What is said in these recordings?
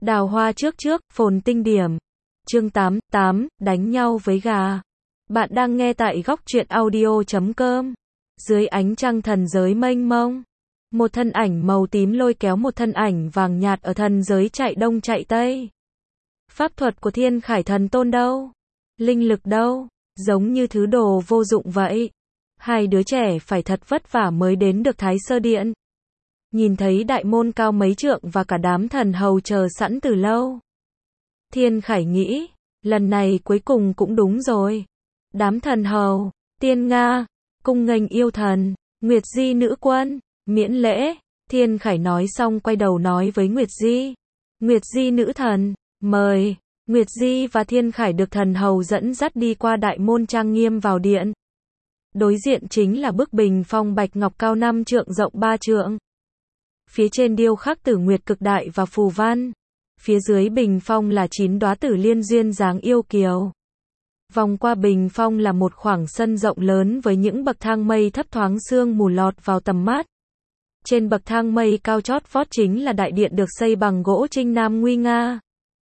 Đào hoa trước trước, phồn tinh điểm. Chương 8, đánh nhau với gà. Bạn đang nghe tại góc truyện audio.com. Dưới ánh trăng thần giới mênh mông, một thân ảnh màu tím lôi kéo một thân ảnh vàng nhạt ở thần giới chạy đông chạy tây. Pháp thuật của Thiên Khải Thần Tôn đâu? Linh lực đâu? Giống như thứ đồ vô dụng vậy. Hai đứa trẻ phải thật vất vả mới đến được Thái Sơ Điện. Nhìn thấy đại môn cao mấy trượng và cả đám thần hầu chờ sẵn từ lâu. Thiên Khải nghĩ, lần này cuối cùng cũng đúng rồi. Đám thần hầu, Tiên Nga, cung nghênh yêu thần, Nguyệt Di nữ quân, miễn lễ. Thiên Khải nói xong quay đầu nói với Nguyệt Di. Nguyệt Di nữ thần, mời. Nguyệt Di và Thiên Khải được thần hầu dẫn dắt đi qua đại môn trang nghiêm vào điện. Đối diện chính là bức bình phong bạch ngọc cao 5 trượng rộng 3 trượng. Phía trên điêu khắc tử nguyệt cực đại và phù văn. Phía dưới bình phong là 9 đóa tử liên duyên dáng yêu kiều. Vòng qua bình phong là một khoảng sân rộng lớn với những bậc thang mây thấp thoáng sương mù lọt vào tầm mắt. Trên bậc thang mây cao chót vót chính là đại điện được xây bằng gỗ trinh nam nguy nga.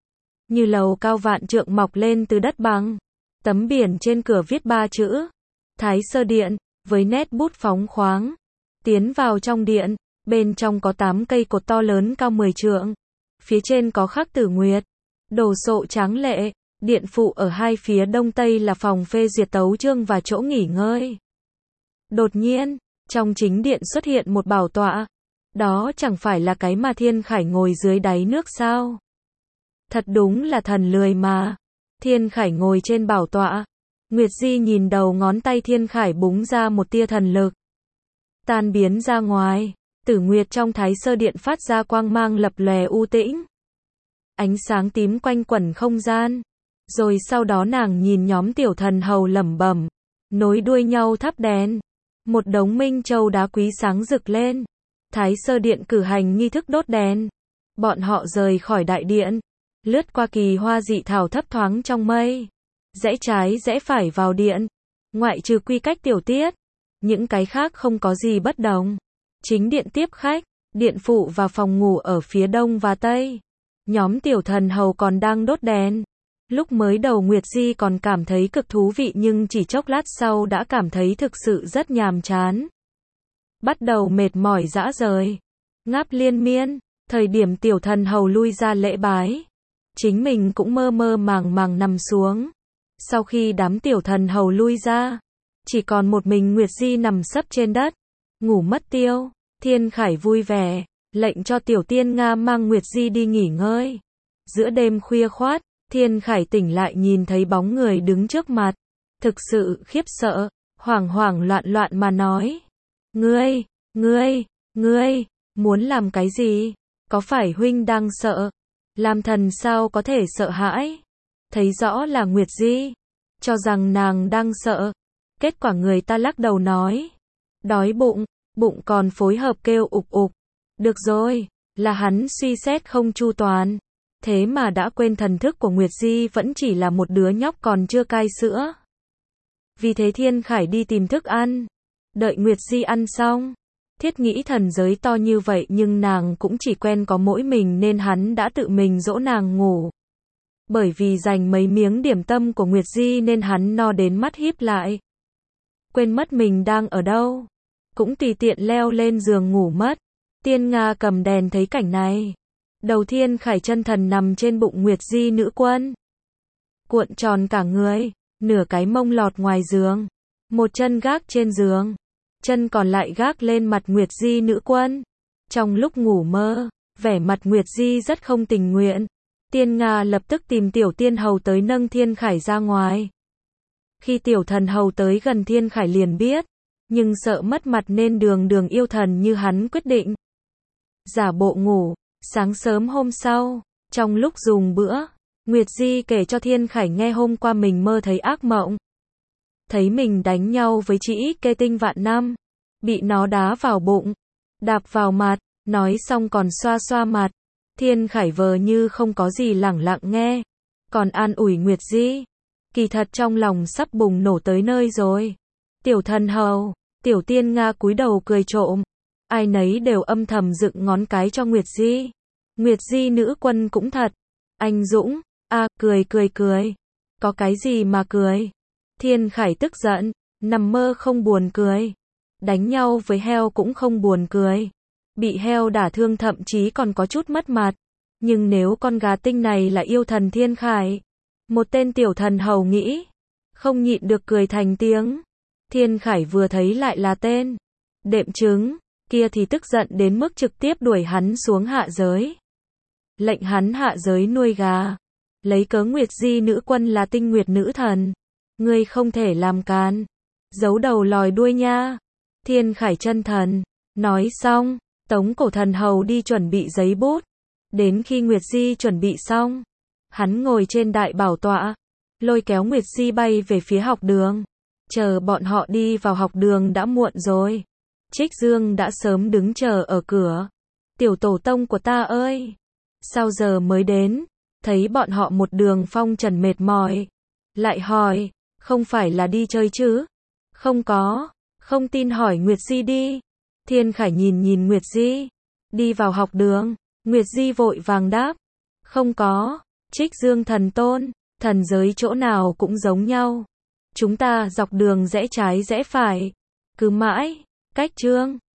Như lầu cao vạn trượng mọc lên từ đất bằng. Tấm biển trên cửa viết 3 chữ Thái Sơ Điện, với nét bút phóng khoáng. Tiến vào trong điện, bên trong có 8 cây cột to lớn cao 10 trượng. Phía trên có khắc tử nguyệt, đồ sộ tráng lệ. Điện phụ ở hai phía đông tây là phòng phê duyệt tấu chương và chỗ nghỉ ngơi. Đột nhiên, trong chính điện xuất hiện một bảo tọa. Đó chẳng phải là cái mà Thiên Khải ngồi dưới đáy nước sao? Thật đúng là thần lười mà. Thiên Khải ngồi trên bảo tọa. Nguyệt Di nhìn đầu ngón tay Thiên Khải búng ra một tia thần lực. Tan biến ra ngoài. Tử nguyệt trong Thái Sơ Điện phát ra quang mang lập lòe u tĩnh. Ánh sáng tím quanh quẩn không gian. Rồi sau đó nàng nhìn nhóm tiểu thần hầu lẩm bẩm, nối đuôi nhau thắp đèn. Một đống minh châu đá quý sáng rực lên. Thái Sơ Điện cử hành nghi thức đốt đèn. Bọn họ rời khỏi đại điện, lướt qua kỳ hoa dị thảo thấp thoáng trong mây, rẽ trái rẽ phải vào điện. Ngoại trừ quy cách tiểu tiết, những cái khác không có gì bất đồng. Chính điện tiếp khách, điện phụ và phòng ngủ ở phía đông và tây. Nhóm tiểu thần hầu còn đang đốt đèn. Lúc mới đầu Nguyệt Di còn cảm thấy cực thú vị nhưng chỉ chốc lát sau đã cảm thấy thực sự rất nhàm chán. Bắt đầu mệt mỏi rã rời. Ngáp liên miên, thời điểm tiểu thần hầu lui ra lễ bái. Chính mình cũng mơ mơ màng màng nằm xuống. Sau khi đám tiểu thần hầu lui ra, chỉ còn một mình Nguyệt Di nằm sấp trên đất, ngủ mất tiêu. Thiên Khải vui vẻ, lệnh cho tiểu tiên Nga mang Nguyệt Di đi nghỉ ngơi. Giữa đêm khuya khoát, Thiên Khải tỉnh lại nhìn thấy bóng người đứng trước mặt. Thực sự khiếp sợ, hoảng hoảng loạn loạn mà nói. Ngươi, muốn làm cái gì? Có phải huynh đang sợ? Làm thần sao có thể sợ hãi? Thấy rõ là Nguyệt Di, cho rằng nàng đang sợ. Kết quả người ta lắc đầu nói. Đói bụng, bụng còn phối hợp kêu ục ục. Được rồi, là hắn suy xét không chu toàn. Thế mà đã quên thần thức của Nguyệt Di vẫn chỉ là một đứa nhóc còn chưa cai sữa. Vì thế Thiên Khải đi tìm thức ăn. Đợi Nguyệt Di ăn xong. Thiết nghĩ thần giới to như vậy nhưng nàng cũng chỉ quen có mỗi mình nên hắn đã tự mình dỗ nàng ngủ. Bởi vì dành mấy miếng điểm tâm của Nguyệt Di nên hắn no đến mắt híp lại. Quên mất mình đang ở đâu. Cũng tùy tiện leo lên giường ngủ mất. Tiên Nga cầm đèn thấy cảnh này. Đầu Thiên Khải chân thần nằm trên bụng Nguyệt Di nữ quân. Cuộn tròn cả người, nửa cái mông lọt ngoài giường. Một chân gác trên giường, chân còn lại gác lên mặt Nguyệt Di nữ quân. Trong lúc ngủ mơ, vẻ mặt Nguyệt Di rất không tình nguyện. Tiên Nga lập tức tìm tiểu tiên hầu tới nâng Thiên Khải ra ngoài. Khi tiểu thần hầu tới gần Thiên Khải liền biết, nhưng sợ mất mặt nên đường yêu thần như hắn quyết định. Giả bộ ngủ. Sáng sớm hôm sau, trong lúc dùng bữa, Nguyệt Di kể cho Thiên Khải nghe hôm qua mình mơ thấy ác mộng. Thấy mình đánh nhau với Trĩ Kê Tinh vạn năm, bị nó đá vào bụng, đạp vào mặt, nói xong còn xoa xoa mặt. Thiên Khải vờ như không có gì lẳng lặng nghe, còn an ủi Nguyệt Di. Kỳ thật trong lòng sắp bùng nổ tới nơi rồi. Tiểu thần hầu, tiểu tiên Nga cúi đầu cười trộm. Ai nấy đều âm thầm dựng ngón cái cho Nguyệt Di. Nguyệt Di nữ quân cũng thật. Anh Dũng, cười. Có cái gì mà cười? Thiên Khải tức giận, nằm mơ không buồn cười. Đánh nhau với heo cũng không buồn cười. Bị heo đả thương thậm chí còn có chút mất mặt. Nhưng nếu con gà tinh này là yêu thần Thiên Khải, một tên tiểu thần hầu nghĩ, không nhịn được cười thành tiếng. Thiên Khải vừa thấy lại là tên đệm trứng kia thì tức giận đến mức trực tiếp đuổi hắn xuống hạ giới. Lệnh hắn hạ giới nuôi gà. Lấy cớ Nguyệt Di nữ quân là tinh nguyệt nữ thần. Ngươi không thể làm càn. Giấu đầu lòi đuôi nha. Thiên Khải chân thần. Nói xong, tống cổ thần hầu đi chuẩn bị giấy bút. Đến khi Nguyệt Di chuẩn bị xong, hắn ngồi trên đại bảo tọa, lôi kéo Nguyệt Di bay về phía học đường. Chờ bọn họ đi vào học đường đã muộn rồi. Trích Dương đã sớm đứng chờ ở cửa. Tiểu tổ tông của ta ơi! Sao giờ mới đến? Thấy bọn họ một đường phong trần mệt mỏi. Lại hỏi, không phải là đi chơi chứ? Không có, không tin hỏi Nguyệt Di đi. Thiên Khải nhìn Nguyệt Di. Đi vào học đường, Nguyệt Di vội vàng đáp. Không có, Trích Dương thần tôn, thần giới chỗ nào cũng giống nhau. Chúng ta dọc đường rẽ trái rẽ phải. Cứ mãi, cách Trương.